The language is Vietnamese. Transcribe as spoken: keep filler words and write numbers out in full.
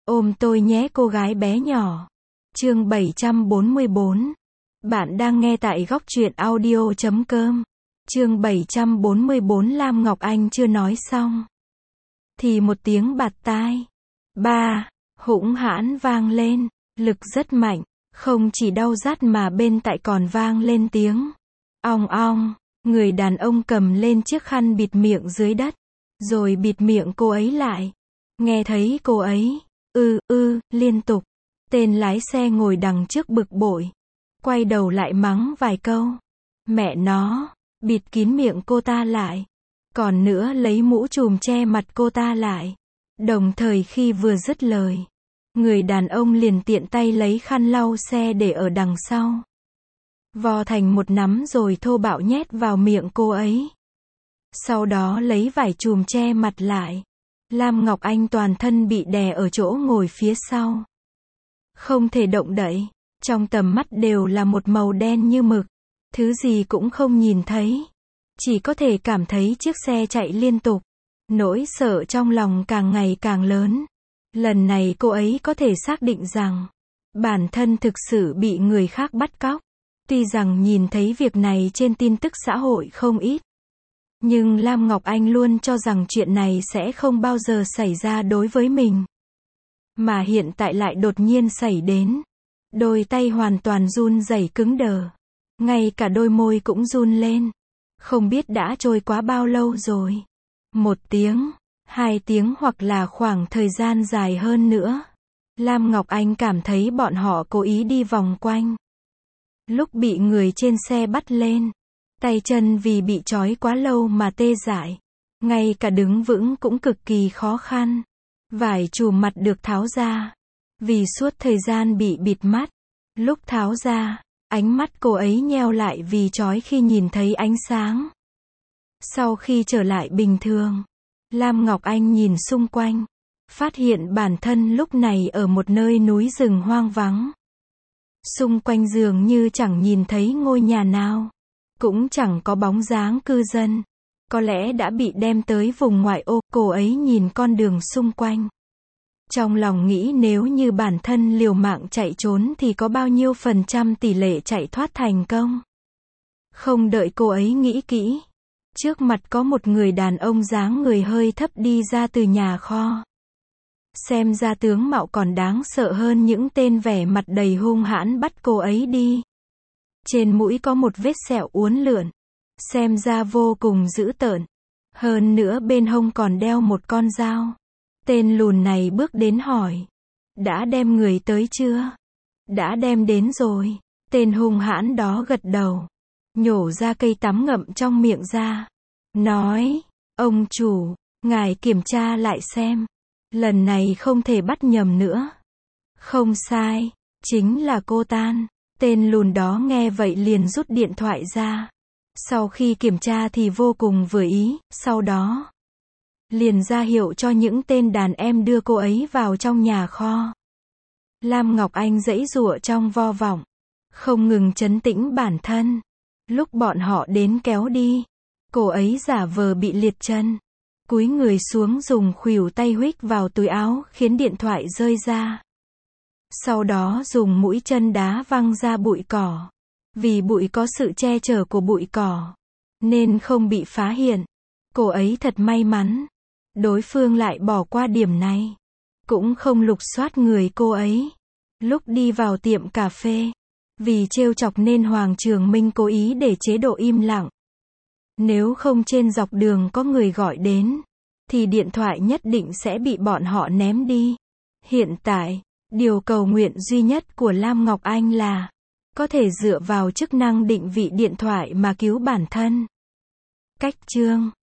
Ôm tôi nhé cô gái bé nhỏ. Chương bảy trăm bốn mươi bốn. Bạn đang nghe tại góc truyện audio chấm com. Chương bảy trăm bốn mươi bốn. Lam Ngọc Anh chưa nói xong thì một tiếng bạt tai. Ba, hũng hãn vang lên, lực rất mạnh, không chỉ đau rát mà bên tai còn vang lên tiếng ong ong. Người đàn ông cầm lên chiếc khăn bịt miệng dưới đất, rồi bịt miệng cô ấy lại. Nghe thấy cô ấy ư ư liên tục, tên lái xe ngồi đằng trước bực bội, quay đầu lại mắng vài câu. Mẹ nó, bịt kín miệng cô ta lại, còn nữa lấy mũ trùm che mặt cô ta lại. Đồng thời khi vừa dứt lời, người đàn ông liền tiện tay lấy khăn lau xe để ở đằng sau, vò thành một nắm rồi thô bạo nhét vào miệng cô ấy. Sau đó lấy vải trùm che mặt lại. Lam Ngọc Anh toàn thân bị đè ở chỗ ngồi phía sau, không thể động đậy, trong tầm mắt đều là một màu đen như mực, thứ gì cũng không nhìn thấy, chỉ có thể cảm thấy chiếc xe chạy liên tục. Nỗi sợ trong lòng càng ngày càng lớn. Lần này cô ấy có thể xác định rằng bản thân thực sự bị người khác bắt cóc. Tuy rằng nhìn thấy việc này trên tin tức xã hội không ít, nhưng Lam Ngọc Anh luôn cho rằng chuyện này sẽ không bao giờ xảy ra đối với mình. Mà hiện tại lại đột nhiên xảy đến. Đôi tay hoàn toàn run rẩy cứng đờ. Ngay cả đôi môi cũng run lên. Không biết đã trôi quá bao lâu rồi. Một tiếng, hai tiếng hoặc là khoảng thời gian dài hơn nữa. Lam Ngọc Anh cảm thấy bọn họ cố ý đi vòng quanh. Lúc bị người trên xe bắt lên, tay chân vì bị trói quá lâu mà tê dại. Ngay cả đứng vững cũng cực kỳ khó khăn. Vải trùm mặt được tháo ra. Vì suốt thời gian bị bịt mắt. Lúc tháo ra, ánh mắt cô ấy nheo lại vì trói khi nhìn thấy ánh sáng. Sau khi trở lại bình thường, Lam Ngọc Anh nhìn xung quanh, phát hiện bản thân lúc này ở một nơi núi rừng hoang vắng. Xung quanh dường như chẳng nhìn thấy ngôi nhà nào, cũng chẳng có bóng dáng cư dân. Có lẽ đã bị đem tới vùng ngoại ô. Cô ấy nhìn con đường xung quanh, trong lòng nghĩ nếu như bản thân liều mạng chạy trốn thì có bao nhiêu phần trăm tỷ lệ chạy thoát thành công. Không đợi cô ấy nghĩ kỹ, trước mặt có một người đàn ông dáng người hơi thấp đi ra từ nhà kho. Xem ra tướng mạo còn đáng sợ hơn những tên vẻ mặt đầy hung hãn bắt cô ấy đi. Trên mũi có một vết sẹo uốn lượn, xem ra vô cùng dữ tợn. Hơn nữa bên hông còn đeo một con dao. Tên lùn này bước đến hỏi, đã đem người tới chưa? Đã đem đến rồi. Tên hung hãn đó gật đầu, nhổ ra cây tắm ngậm trong miệng ra, nói, ông chủ, ngài kiểm tra lại xem, lần này không thể bắt nhầm nữa. Không sai, chính là cô Tan. Tên lùn đó nghe vậy liền rút điện thoại ra. Sau khi kiểm tra thì vô cùng vừa ý, sau đó liền ra hiệu cho những tên đàn em đưa cô ấy vào trong nhà kho. Lam Ngọc Anh giãy giụa trong vô vọng, không ngừng trấn tĩnh bản thân. Lúc bọn họ đến kéo đi, cô ấy giả vờ bị liệt chân, cúi người xuống dùng khuỷu tay huých vào túi áo khiến điện thoại rơi ra. Sau đó dùng mũi chân đá văng ra bụi cỏ. Vì bụi có sự che chở của bụi cỏ, nên không bị phá hiện. Cô ấy thật may mắn. Đối phương lại bỏ qua điểm này, cũng không lục soát người cô ấy. Lúc đi vào tiệm cà phê, vì trêu chọc nên Hoàng Trường Minh cố ý để chế độ im lặng. Nếu không trên dọc đường có người gọi đến, thì điện thoại nhất định sẽ bị bọn họ ném đi. Hiện tại, điều cầu nguyện duy nhất của Lam Ngọc Anh là có thể dựa vào chức năng định vị điện thoại mà cứu bản thân. Cách chương